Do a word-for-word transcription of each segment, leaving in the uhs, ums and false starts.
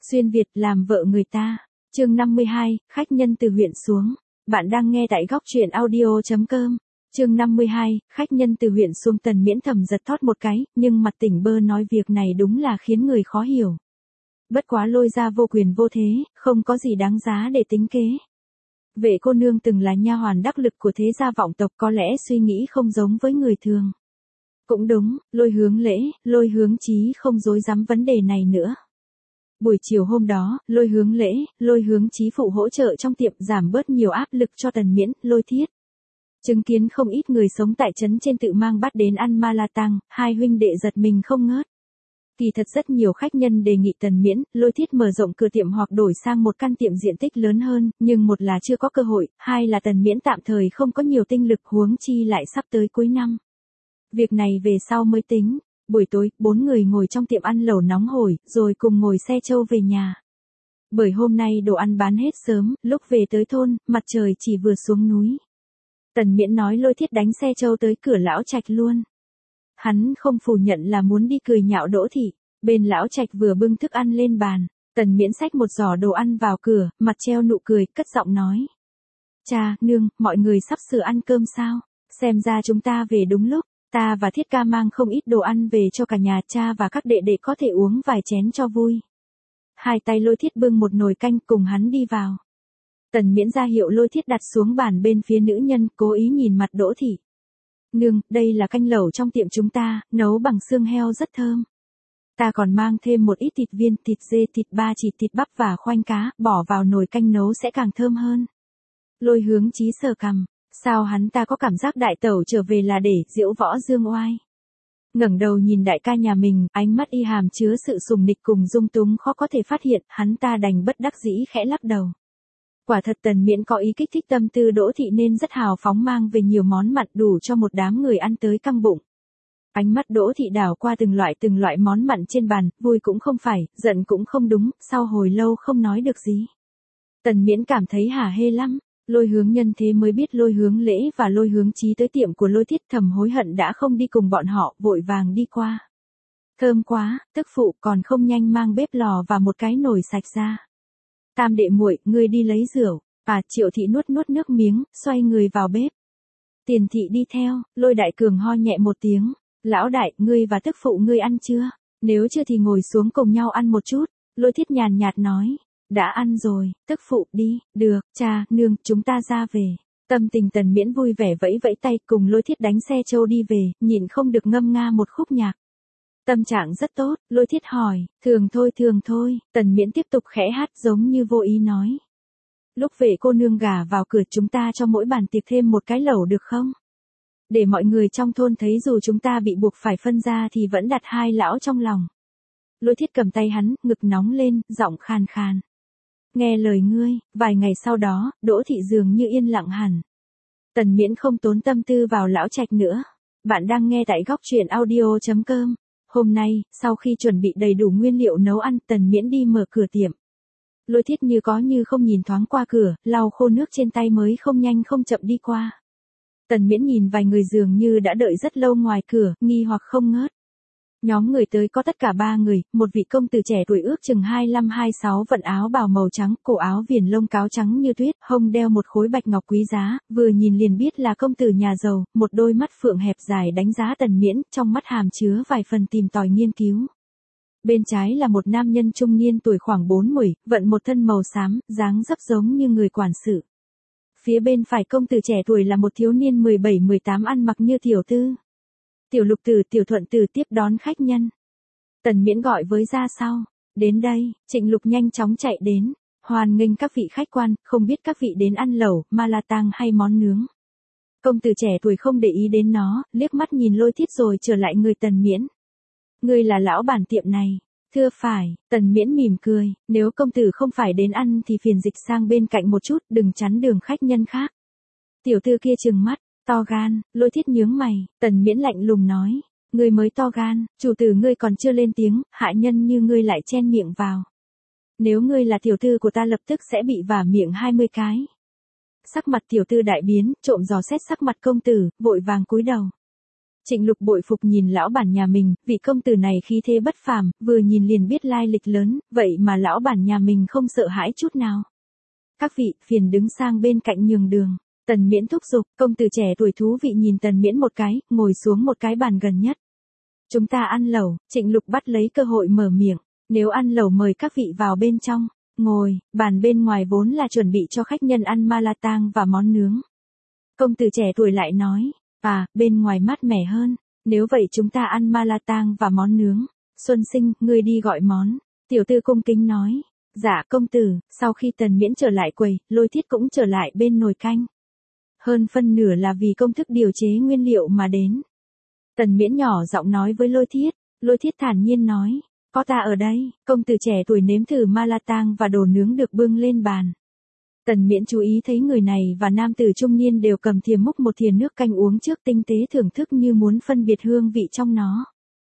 Xuyên Việt làm vợ người ta. Chương năm mươi hai, khách nhân từ huyện xuống. Bạn đang nghe tại góc truyện audio chấm com. Chương năm mươi hai, khách nhân từ huyện xuống. Tần Miễn thầm giật thót một cái, nhưng mặt tỉnh bơ nói việc này đúng là khiến người khó hiểu. Bất quá Lôi gia vô quyền vô thế, không có gì đáng giá để tính kế. Vệ cô nương từng là nha hoàn đắc lực của thế gia vọng tộc, có lẽ suy nghĩ không giống với người thường. Cũng đúng, Lôi Hướng Lễ, Lôi Hướng Chí không dối dám vấn đề này nữa. Buổi chiều hôm đó, Lôi Hướng Lễ, Lôi Hướng Chí phụ hỗ trợ trong tiệm giảm bớt nhiều áp lực cho Tần Miễn, Lôi Thiết. Chứng kiến không ít người sống tại trấn trên tự mang bát đến ăn ma la tăng, hai huynh đệ giật mình không ngớt. Kỳ thật rất nhiều khách nhân đề nghị Tần Miễn, Lôi Thiết mở rộng cửa tiệm hoặc đổi sang một căn tiệm diện tích lớn hơn, nhưng một là chưa có cơ hội, hai là Tần Miễn tạm thời không có nhiều tinh lực, huống chi lại sắp tới cuối năm. Việc này về sau mới tính. Buổi tối, bốn người ngồi trong tiệm ăn lẩu nóng hổi, rồi cùng ngồi xe trâu về nhà. Bởi hôm nay đồ ăn bán hết sớm, lúc về tới thôn, mặt trời chỉ vừa xuống núi. Tần Miễn nói Lôi Thiết đánh xe trâu tới cửa lão trạch luôn. Hắn không phủ nhận là muốn đi cười nhạo Đỗ thị. Bên lão trạch vừa bưng thức ăn lên bàn, Tần Miễn xách một giỏ đồ ăn vào cửa, mặt treo nụ cười, cất giọng nói: "Cha, nương, mọi người sắp sửa ăn cơm sao? Xem ra chúng ta về đúng lúc. Ta và Thiết ca mang không ít đồ ăn về cho cả nhà, cha và các đệ đệ có thể uống vài chén cho vui." Hai tay Lôi Thiết bưng một nồi canh cùng hắn đi vào. Tần Miễn ra hiệu Lôi Thiết đặt xuống bàn bên phía nữ nhân, cố ý nhìn mặt Đỗ thị. "Nương, đây là canh lẩu trong tiệm chúng ta, nấu bằng xương heo rất thơm. Ta còn mang thêm một ít thịt viên, thịt dê, thịt ba chỉ, thịt bắp và khoanh cá, bỏ vào nồi canh nấu sẽ càng thơm hơn." Lôi Hướng Chí sờ cằm. Sao hắn ta có cảm giác đại tẩu trở về là để diễu võ dương oai. Ngẩng đầu nhìn đại ca nhà mình, ánh mắt y hàm chứa sự sùng nịch cùng dung túng khó có thể phát hiện, hắn ta đành bất đắc dĩ khẽ lắc đầu. Quả thật Tần Miễn có ý kích thích tâm tư Đỗ thị nên rất hào phóng mang về nhiều món mặn đủ cho một đám người ăn tới căng bụng. Ánh mắt Đỗ thị đảo qua từng loại từng loại món mặn trên bàn, vui cũng không phải, giận cũng không đúng, sau hồi lâu không nói được gì. Tần Miễn cảm thấy hả hê lắm. Lôi Hướng nhân thế mới biết Lôi Hướng Lễ và Lôi Hướng Chí tới tiệm của Lôi Thiết, thầm hối hận đã không đi cùng bọn họ, vội vàng đi qua. "Thơm quá, tức phụ, còn không nhanh mang bếp lò và một cái nồi sạch ra. Tam đệ muội, ngươi đi lấy rượu." À, Triệu thị nuốt nuốt nước miếng, xoay người vào bếp. Tiền thị đi theo. Lôi Đại Cường ho nhẹ một tiếng. "Lão đại, ngươi và tức phụ ngươi ăn chưa? Nếu chưa thì ngồi xuống cùng nhau ăn một chút." Lôi Thiết nhàn nhạt nói: "Đã ăn rồi, tức phụ đi." "Được, cha, nương, chúng ta ra về." Tâm tình Tần Miễn vui vẻ vẫy vẫy tay, cùng Lôi Thiết đánh xe trâu đi về, nhịn không được ngâm nga một khúc nhạc. Tâm trạng rất tốt. Lôi Thiết hỏi: "Thường thôi, thường thôi." Tần Miễn tiếp tục khẽ hát giống như vô ý nói: "Lúc Vệ cô nương gả vào cửa, chúng ta cho mỗi bàn tiệc thêm một cái lẩu được không? Để mọi người trong thôn thấy dù chúng ta bị buộc phải phân ra thì vẫn đặt hai lão trong lòng." Lôi Thiết cầm tay hắn, ngực nóng lên, giọng khàn khàn: "Nghe lời ngươi." Vài ngày sau đó, Đỗ thị dường như yên lặng hẳn. Tần Miễn không tốn tâm tư vào lão trạch nữa. Bạn đang nghe tại góc truyện audio chấm com. Hôm nay, sau khi chuẩn bị đầy đủ nguyên liệu nấu ăn, Tần Miễn đi mở cửa tiệm. Lôi Thiết như có như không nhìn thoáng qua cửa, lau khô nước trên tay mới không nhanh không chậm đi qua. Tần Miễn nhìn vài người dường như đã đợi rất lâu ngoài cửa, nghi hoặc không ngớt. Nhóm người tới có tất cả ba người, một vị công tử trẻ tuổi ước chừng hai lăm hai sáu vận áo bào màu trắng, cổ áo viền lông cáo trắng như tuyết, hông đeo một khối bạch ngọc quý giá, vừa nhìn liền biết là công tử nhà giàu, một đôi mắt phượng hẹp dài đánh giá Tần Miễn, trong mắt hàm chứa vài phần tìm tòi nghiên cứu. Bên trái là một nam nhân trung niên tuổi khoảng bốn mươi, vận một thân màu xám, dáng dấp giống như người quản sự. Phía bên phải công tử trẻ tuổi là một thiếu niên mười bảy mười tám ăn mặc như tiểu tư. Tiểu Lục Tử, Tiểu Thuận Tử tiếp đón khách nhân. Tần Miễn gọi với ra sau. "Đến đây." Trịnh Lục nhanh chóng chạy đến. "Hoan nghênh các vị khách quan, không biết các vị đến ăn lẩu, ma la tang hay món nướng?" Công tử trẻ tuổi không để ý đến nó, liếc mắt nhìn Lôi Thiết rồi trở lại người Tần Miễn. "Ngươi là lão bản tiệm này?" "Thưa phải." Tần Miễn mỉm cười: "Nếu công tử không phải đến ăn thì phiền dịch sang bên cạnh một chút, đừng chắn đường khách nhân khác." Tiểu tư kia trừng mắt: "To gan." Lôi Thiết nhướng mày. Tần Miễn lạnh lùng nói: "Ngươi mới to gan, chủ tử ngươi còn chưa lên tiếng, hạ nhân như ngươi lại chen miệng vào. Nếu ngươi là tiểu thư của ta lập tức sẽ bị vả miệng hai mươi cái." Sắc mặt tiểu tư đại biến, trộm dò xét sắc mặt công tử, vội vàng cúi đầu. Trịnh Lục bội phục nhìn lão bản nhà mình, vị công tử này khí thế bất phàm, vừa nhìn liền biết lai lịch lớn, vậy mà lão bản nhà mình không sợ hãi chút nào. Các vị, phiền đứng sang bên cạnh nhường đường. Tần Miễn thúc giục, công tử trẻ tuổi thú vị nhìn Tần Miễn một cái, ngồi xuống một cái bàn gần nhất. Chúng ta ăn lẩu, Trịnh Lục bắt lấy cơ hội mở miệng, nếu ăn lẩu mời các vị vào bên trong, ngồi, bàn bên ngoài vốn là chuẩn bị cho khách nhân ăn ma la tang và món nướng. Công tử trẻ tuổi lại nói, à, bên ngoài mát mẻ hơn, nếu vậy chúng ta ăn ma la tang và món nướng. Xuân Sinh, ngươi đi gọi món. Tiểu tư cung kính nói, dạ công tử. Sau khi Tần Miễn trở lại quầy, Lôi Thiết cũng trở lại bên nồi canh. Hơn phân nửa là vì công thức điều chế nguyên liệu mà đến. Tần Miễn nhỏ giọng nói với Lôi Thiết, Lôi Thiết thản nhiên nói, có ta ở đây. Công tử trẻ tuổi nếm thử ma la tang và đồ nướng được bưng lên bàn. Tần Miễn chú ý thấy người này và nam tử trung niên đều cầm thìa múc một thìa nước canh uống trước, tinh tế thưởng thức như muốn phân biệt hương vị trong nó.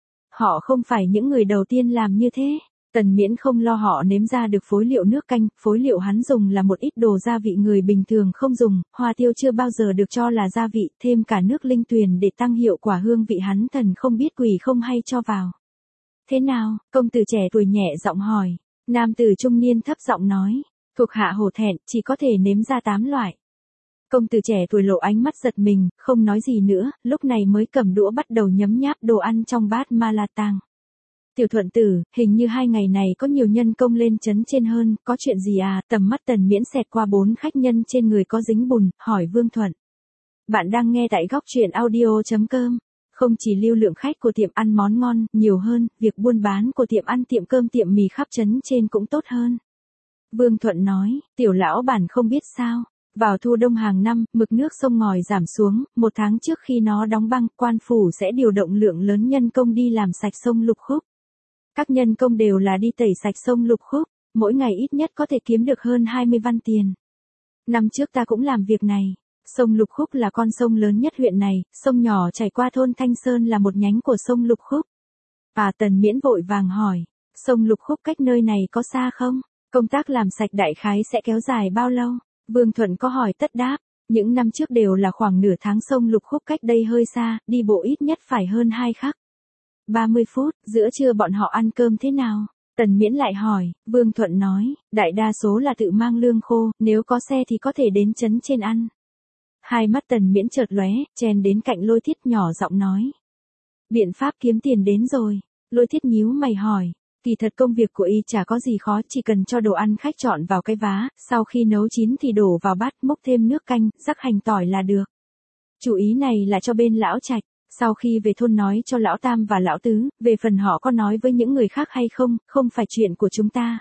Họ không phải những người đầu tiên làm như thế. Tần Miễn không lo họ nếm ra được phối liệu nước canh, phối liệu hắn dùng là một ít đồ gia vị người bình thường không dùng, hoa tiêu chưa bao giờ được cho là gia vị, thêm cả nước linh tuyền để tăng hiệu quả hương vị hắn thần không biết quỷ không hay cho vào. Thế nào, công tử trẻ tuổi nhẹ giọng hỏi, nam tử trung niên thấp giọng nói, thuộc hạ hổ thẹn, chỉ có thể nếm ra tám loại. Công tử trẻ tuổi lộ ánh mắt giật mình, không nói gì nữa, lúc này mới cầm đũa bắt đầu nhấm nháp đồ ăn trong bát ma la tang. Tiểu Thuận tử, hình như hai ngày này có nhiều nhân công lên trấn trên hơn, có chuyện gì à? Tầm mắt Tần Miễn xẹt qua bốn khách nhân trên người có dính bùn, hỏi Vương Thuận. Bạn đang nghe tại góc truyện audio chấm com. Không chỉ lưu lượng khách của tiệm ăn món ngon, nhiều hơn, việc buôn bán của tiệm ăn tiệm cơm tiệm mì khắp trấn trên cũng tốt hơn. Vương Thuận nói, tiểu lão bản không biết sao. Vào thu đông hàng năm, mực nước sông ngòi giảm xuống, một tháng trước khi nó đóng băng, quan phủ sẽ điều động lượng lớn nhân công đi làm sạch sông Lục Khúc. Các nhân công đều là đi tẩy sạch sông Lục Khúc, mỗi ngày ít nhất có thể kiếm được hơn hai mươi văn tiền. Năm trước ta cũng làm việc này. Sông Lục Khúc là con sông lớn nhất huyện này, sông nhỏ chảy qua thôn Thanh Sơn là một nhánh của sông Lục Khúc. À, Tần Miễn vội vàng hỏi, sông Lục Khúc cách nơi này có xa không? Công tác làm sạch đại khái sẽ kéo dài bao lâu? Vương Thuận có hỏi tất đáp, những năm trước đều là khoảng nửa tháng, sông Lục Khúc cách đây hơi xa, đi bộ ít nhất phải hơn hai khắc. ba mươi phút, giữa trưa bọn họ ăn cơm thế nào? Tần Miễn lại hỏi, Vương Thuận nói, đại đa số là tự mang lương khô, nếu có xe thì có thể đến trấn trên ăn. Hai mắt Tần Miễn chợt lóe, chen đến cạnh Lôi Thiết nhỏ giọng nói. Biện pháp kiếm tiền đến rồi. Lôi Thiết nhíu mày hỏi, kỳ thật công việc của y chả có gì khó, chỉ cần cho đồ ăn khách chọn vào cái vá, sau khi nấu chín thì đổ vào bát, múc thêm nước canh, rắc hành tỏi là được. Chủ ý này là cho bên lão Trạch. Sau khi về thôn nói cho lão Tam và lão Tứ, về phần họ có nói với những người khác hay không, không phải chuyện của chúng ta.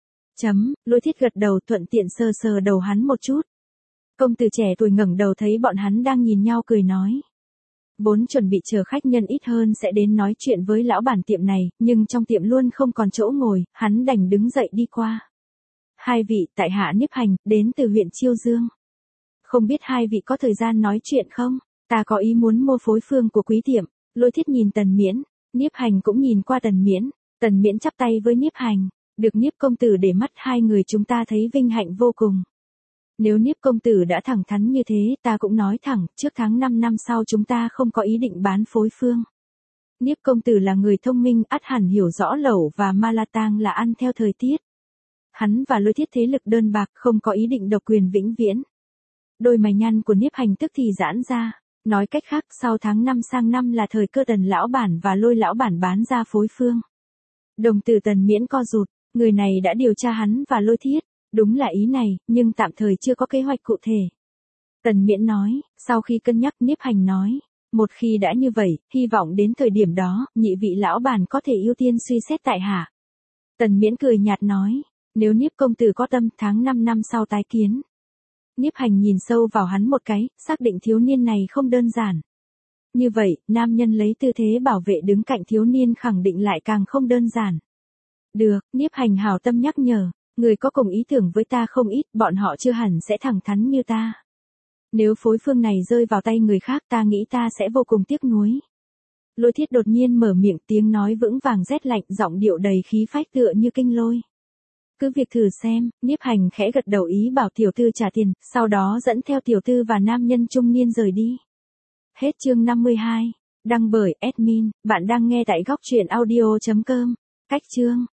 Chấm, Lôi Thiết gật đầu, thuận tiện sờ sờ đầu hắn một chút. Công tử trẻ tuổi ngẩng đầu thấy bọn hắn đang nhìn nhau cười nói. Vốn chuẩn bị chờ khách nhân ít hơn sẽ đến nói chuyện với lão bản tiệm này, nhưng trong tiệm luôn không còn chỗ ngồi, hắn đành đứng dậy đi qua. Hai vị, tại hạ Niếp Hành, đến từ huyện Chiêu Dương. Không biết hai vị có thời gian nói chuyện không? Ta có ý muốn mua phối phương của quý tiệm. Lôi Thiết nhìn Tần Miễn, Niếp Hành cũng nhìn qua Tần Miễn. Tần Miễn chắp tay với Niếp Hành, được Niếp công tử để mắt, hai người chúng ta thấy vinh hạnh vô cùng. Nếu Niếp công tử đã thẳng thắn như thế, ta cũng nói thẳng, trước tháng năm năm sau chúng ta không có ý định bán phối phương. Niếp công tử là người thông minh, ắt hẳn hiểu rõ lẩu và ma la tang là ăn theo thời tiết. Hắn và Lôi Thiết thế lực đơn bạc, không có ý định độc quyền vĩnh viễn. Đôi mày nhăn của Niếp Hành tức thì giãn ra. Nói cách khác, sau tháng năm sang năm là thời cơ Tần lão bản và Lôi lão bản bán ra phối phương. Đồng tử Tần Miễn co rụt, người này đã điều tra hắn và Lôi Thiết. Đúng là ý này, nhưng tạm thời chưa có kế hoạch cụ thể. Tần Miễn nói, sau khi cân nhắc, Niếp Hành nói, một khi đã như vậy, hy vọng đến thời điểm đó, nhị vị lão bản có thể ưu tiên suy xét tại hạ. Tần Miễn cười nhạt nói, nếu Niếp công tử có tâm, tháng năm năm sau tái kiến. Niếp Hành nhìn sâu vào hắn một cái, xác định thiếu niên này không đơn giản. Như vậy, nam nhân lấy tư thế bảo vệ đứng cạnh thiếu niên khẳng định lại càng không đơn giản. Được, Niếp Hành hảo tâm nhắc nhở, người có cùng ý tưởng với ta không ít, bọn họ chưa hẳn sẽ thẳng thắn như ta. Nếu phối phương này rơi vào tay người khác, ta nghĩ ta sẽ vô cùng tiếc nuối. Lôi Thiết đột nhiên mở miệng, tiếng nói vững vàng rét lạnh, giọng điệu đầy khí phách tựa như kinh lôi. Cứ việc thử xem. Niếp Hành khẽ gật đầu ý bảo tiểu tư trả tiền, sau đó dẫn theo tiểu tư và nam nhân trung niên rời đi. Hết chương năm mươi hai. Đăng bởi admin, bạn đang nghe tại góc truyện audio chấm com. Cách chương